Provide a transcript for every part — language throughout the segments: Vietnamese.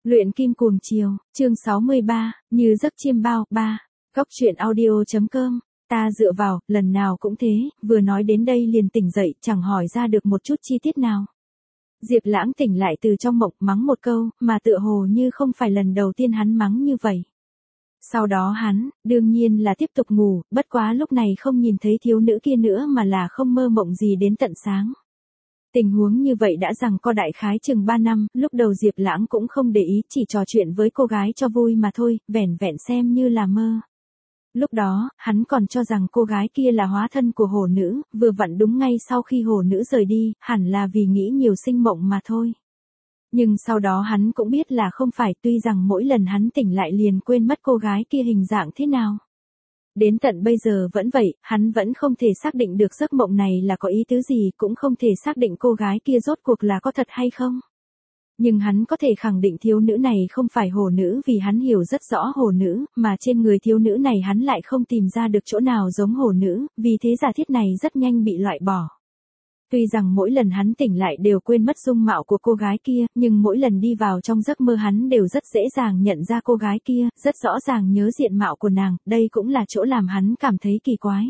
Luyện kim cuồng chiều, chương 63, như giấc chiêm bao, 3. Góc truyện audio.com. Ta dựa vào, lần nào cũng thế, vừa nói đến đây liền tỉnh dậy, chẳng hỏi ra được một chút chi tiết nào. Diệp Lãng tỉnh lại từ trong mộng, mắng một câu, mà tựa hồ như không phải lần đầu tiên hắn mắng như vậy. Sau đó hắn, đương nhiên là tiếp tục ngủ, bất quá lúc này không nhìn thấy thiếu nữ kia nữa mà là không mơ mộng gì đến tận sáng. Tình huống như vậy đã rằng co đại khái chừng 3 năm, lúc đầu Diệp Lãng cũng không để ý, chỉ trò chuyện với cô gái cho vui mà thôi, vẻn vẹn xem như là mơ. Lúc đó, hắn còn cho rằng cô gái kia là hóa thân của hổ nữ, vừa vặn đúng ngay sau khi hổ nữ rời đi, hẳn là vì nghĩ nhiều sinh mộng mà thôi. Nhưng sau đó hắn cũng biết là không phải, tuy rằng mỗi lần hắn tỉnh lại liền quên mất cô gái kia hình dạng thế nào. Đến tận bây giờ vẫn vậy, hắn vẫn không thể xác định được giấc mộng này là có ý tứ gì, cũng không thể xác định cô gái kia rốt cuộc là có thật hay không. Nhưng hắn có thể khẳng định thiếu nữ này không phải hổ nữ vì hắn hiểu rất rõ hổ nữ, mà trên người thiếu nữ này hắn lại không tìm ra được chỗ nào giống hổ nữ, vì thế giả thiết này rất nhanh bị loại bỏ. Tuy rằng mỗi lần hắn tỉnh lại đều quên mất dung mạo của cô gái kia, nhưng mỗi lần đi vào trong giấc mơ hắn đều rất dễ dàng nhận ra cô gái kia, rất rõ ràng nhớ diện mạo của nàng, đây cũng là chỗ làm hắn cảm thấy kỳ quái.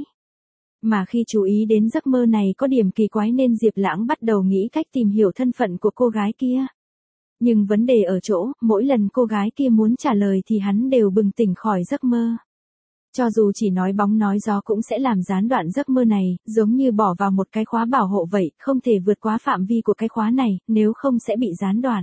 Mà khi chú ý đến giấc mơ này có điểm kỳ quái nên Diệp Lãng bắt đầu nghĩ cách tìm hiểu thân phận của cô gái kia. Nhưng vấn đề ở chỗ, mỗi lần cô gái kia muốn trả lời thì hắn đều bừng tỉnh khỏi giấc mơ. Cho dù chỉ nói bóng nói gió cũng sẽ làm gián đoạn giấc mơ này, giống như bỏ vào một cái khóa bảo hộ vậy, không thể vượt quá phạm vi của cái khóa này, nếu không sẽ bị gián đoạn.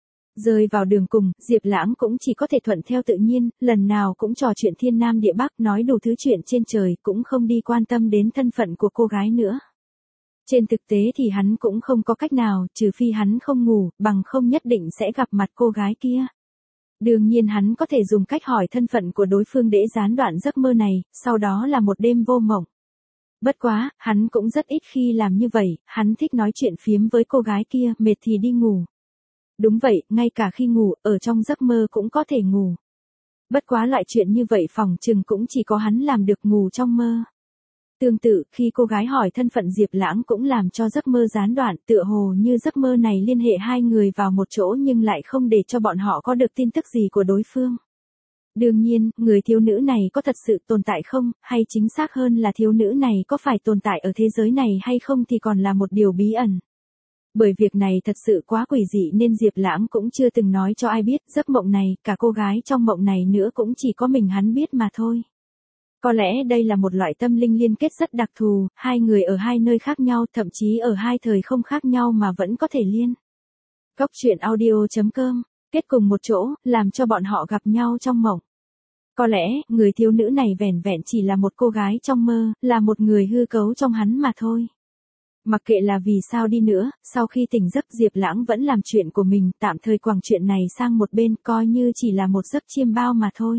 Rơi vào đường cùng, Diệp Lãng cũng chỉ có thể thuận theo tự nhiên, lần nào cũng trò chuyện thiên nam địa bắc, nói đủ thứ chuyện trên trời, cũng không đi quan tâm đến thân phận của cô gái nữa. Trên thực tế thì hắn cũng không có cách nào, trừ phi hắn không ngủ, bằng không nhất định sẽ gặp mặt cô gái kia. Đương nhiên hắn có thể dùng cách hỏi thân phận của đối phương để gián đoạn giấc mơ này, sau đó là một đêm vô mộng. Bất quá, hắn cũng rất ít khi làm như vậy, hắn thích nói chuyện phiếm với cô gái kia, mệt thì đi ngủ. Đúng vậy, ngay cả khi ngủ, ở trong giấc mơ cũng có thể ngủ. Bất quá loại chuyện như vậy phỏng chừng cũng chỉ có hắn làm được, ngủ trong mơ. Tương tự, khi cô gái hỏi thân phận Diệp Lãng cũng làm cho giấc mơ gián đoạn, tựa hồ như giấc mơ này liên hệ hai người vào một chỗ nhưng lại không để cho bọn họ có được tin tức gì của đối phương. Đương nhiên, người thiếu nữ này có thật sự tồn tại không, hay chính xác hơn là thiếu nữ này có phải tồn tại ở thế giới này hay không thì còn là một điều bí ẩn. Bởi việc này thật sự quá quỷ dị nên Diệp Lãng cũng chưa từng nói cho ai biết, giấc mộng này, cả cô gái trong mộng này nữa cũng chỉ có mình hắn biết mà thôi. Có lẽ đây là một loại tâm linh liên kết rất đặc thù, hai người ở hai nơi khác nhau, thậm chí ở hai thời không khác nhau mà vẫn có thể liên. Góc truyện audio.com, kết cùng một chỗ, làm cho bọn họ gặp nhau trong mộng. Có lẽ, người thiếu nữ này vẻn vẹn chỉ là một cô gái trong mơ, là một người hư cấu trong hắn mà thôi. Mặc kệ là vì sao đi nữa, sau khi tỉnh giấc Diệp Lãng vẫn làm chuyện của mình, tạm thời quẳng chuyện này sang một bên, coi như chỉ là một giấc chiêm bao mà thôi.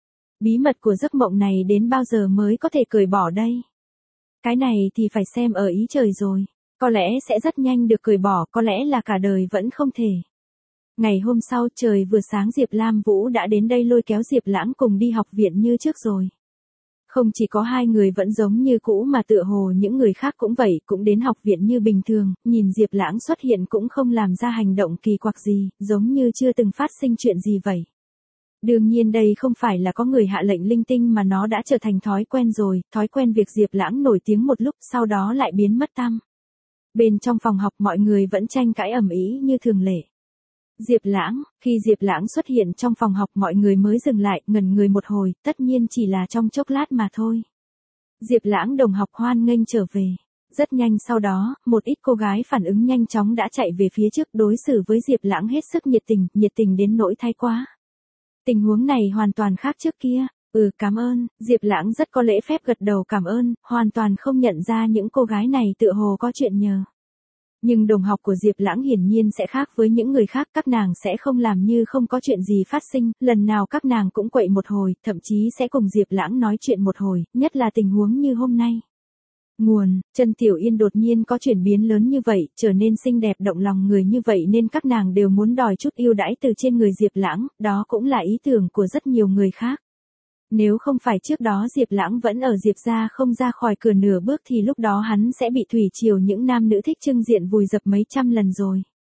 Bí mật của giấc mộng này đến bao giờ mới có thể cởi bỏ đây? Cái này thì phải xem ở ý trời rồi. Có lẽ sẽ rất nhanh được cởi bỏ, có lẽ là cả đời vẫn không thể. Ngày hôm sau trời vừa sáng Diệp Lam Vũ đã đến đây lôi kéo Diệp Lãng cùng đi học viện như trước rồi. Không chỉ có hai người vẫn giống như cũ mà tựa hồ những người khác cũng vậy, cũng đến học viện như bình thường, nhìn Diệp Lãng xuất hiện cũng không làm ra hành động kỳ quặc gì, giống như chưa từng phát sinh chuyện gì vậy. Đương nhiên đây không phải là có người hạ lệnh linh tinh mà nó đã trở thành thói quen rồi, thói quen việc Diệp Lãng nổi tiếng một lúc sau đó lại biến mất tăm. Bên trong phòng học mọi người vẫn tranh cãi ầm ĩ như thường lệ. Khi Diệp Lãng xuất hiện trong phòng học mọi người mới dừng lại, ngẩn người một hồi, tất nhiên chỉ là trong chốc lát mà thôi. Diệp Lãng đồng học hoan nghênh trở về. Rất nhanh sau đó, một ít cô gái phản ứng nhanh chóng đã chạy về phía trước đối xử với Diệp Lãng hết sức nhiệt tình đến nỗi thái quá. Tình huống này hoàn toàn khác trước kia. Cảm ơn, Diệp Lãng rất có lễ phép gật đầu cảm ơn, hoàn toàn không nhận ra những cô gái này tựa hồ có chuyện nhờ. Nhưng đồng học của Diệp Lãng hiển nhiên sẽ khác với những người khác, các nàng sẽ không làm như không có chuyện gì phát sinh, lần nào các nàng cũng quậy một hồi, thậm chí sẽ cùng Diệp Lãng nói chuyện một hồi, nhất là tình huống như hôm nay. Chân Tiểu Yên đột nhiên có chuyển biến lớn như vậy, trở nên xinh đẹp động lòng người như vậy nên các nàng đều muốn đòi chút ưu đãi từ trên người Diệp Lãng, đó cũng là ý tưởng của rất nhiều người khác. Nếu không phải trước đó Diệp Lãng vẫn ở Diệp gia không ra khỏi cửa nửa bước thì lúc đó hắn sẽ bị thủy triều những nam nữ thích trưng diện vùi dập mấy trăm lần rồi.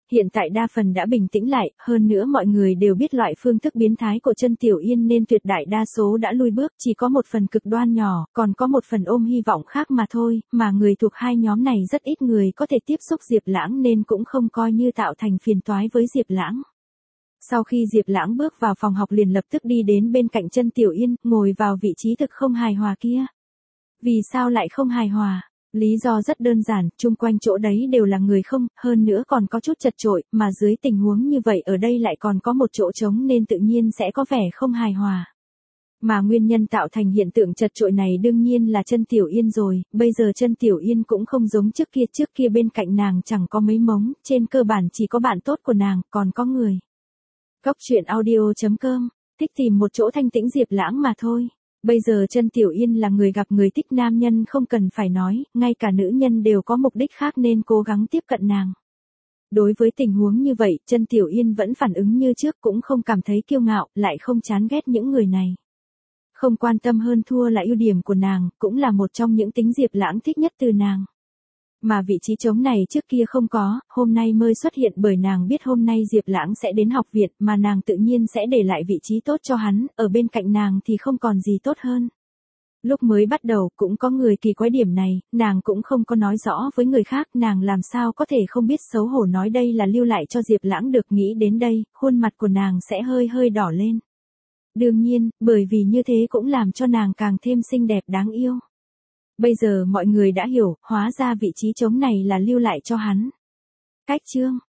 Hiện tại đa phần đã bình tĩnh lại, hơn nữa mọi người đều biết loại phương thức biến thái của Chân Tiểu Yên nên tuyệt đại đa số đã lui bước, chỉ có một phần cực đoan nhỏ, còn có một phần ôm hy vọng khác mà thôi, mà người thuộc hai nhóm này rất ít người có thể tiếp xúc Diệp Lãng nên cũng không coi như tạo thành phiền toái với Diệp Lãng. Sau khi Diệp Lãng bước vào phòng học liền lập tức đi đến bên cạnh Chân Tiểu Yên, ngồi vào vị trí thực không hài hòa kia. Vì sao lại không hài hòa? Lý do rất đơn giản, chung quanh chỗ đấy đều là người không, hơn nữa còn có chút chật chội, mà dưới tình huống như vậy ở đây lại còn có một chỗ trống nên tự nhiên sẽ có vẻ không hài hòa. Mà nguyên nhân tạo thành hiện tượng chật chội này đương nhiên là Chân Tiểu Yên rồi, bây giờ Chân Tiểu Yên cũng không giống trước kia bên cạnh nàng chẳng có mấy mống, trên cơ bản chỉ có bạn tốt của nàng, còn có người. Cóc truyện audio.com, thích tìm một chỗ thanh tĩnh Diệp Lãng mà thôi. Bây giờ Chân Tiểu Yên là người gặp người thích nam nhân không cần phải nói, ngay cả nữ nhân đều có mục đích khác nên cố gắng tiếp cận nàng. Đối với tình huống như vậy, Chân Tiểu Yên vẫn phản ứng như trước cũng không cảm thấy kiêu ngạo, lại không chán ghét những người này. Không quan tâm hơn thua là ưu điểm của nàng, cũng là một trong những tính Diệp Lãng thích nhất từ nàng. Mà vị trí trống này trước kia không có, hôm nay mới xuất hiện bởi nàng biết hôm nay Diệp Lãng sẽ đến học viện mà nàng tự nhiên sẽ để lại vị trí tốt cho hắn, ở bên cạnh nàng thì không còn gì tốt hơn. Lúc mới bắt đầu cũng có người kỳ quái điểm này, nàng cũng không có nói rõ với người khác, nàng làm sao có thể không biết xấu hổ nói đây là lưu lại cho Diệp Lãng được, nghĩ đến đây, khuôn mặt của nàng sẽ hơi hơi đỏ lên. Đương nhiên, bởi vì như thế cũng làm cho nàng càng thêm xinh đẹp đáng yêu. Bây giờ mọi người đã hiểu, hóa ra vị trí trống này là lưu lại cho hắn. Cách chương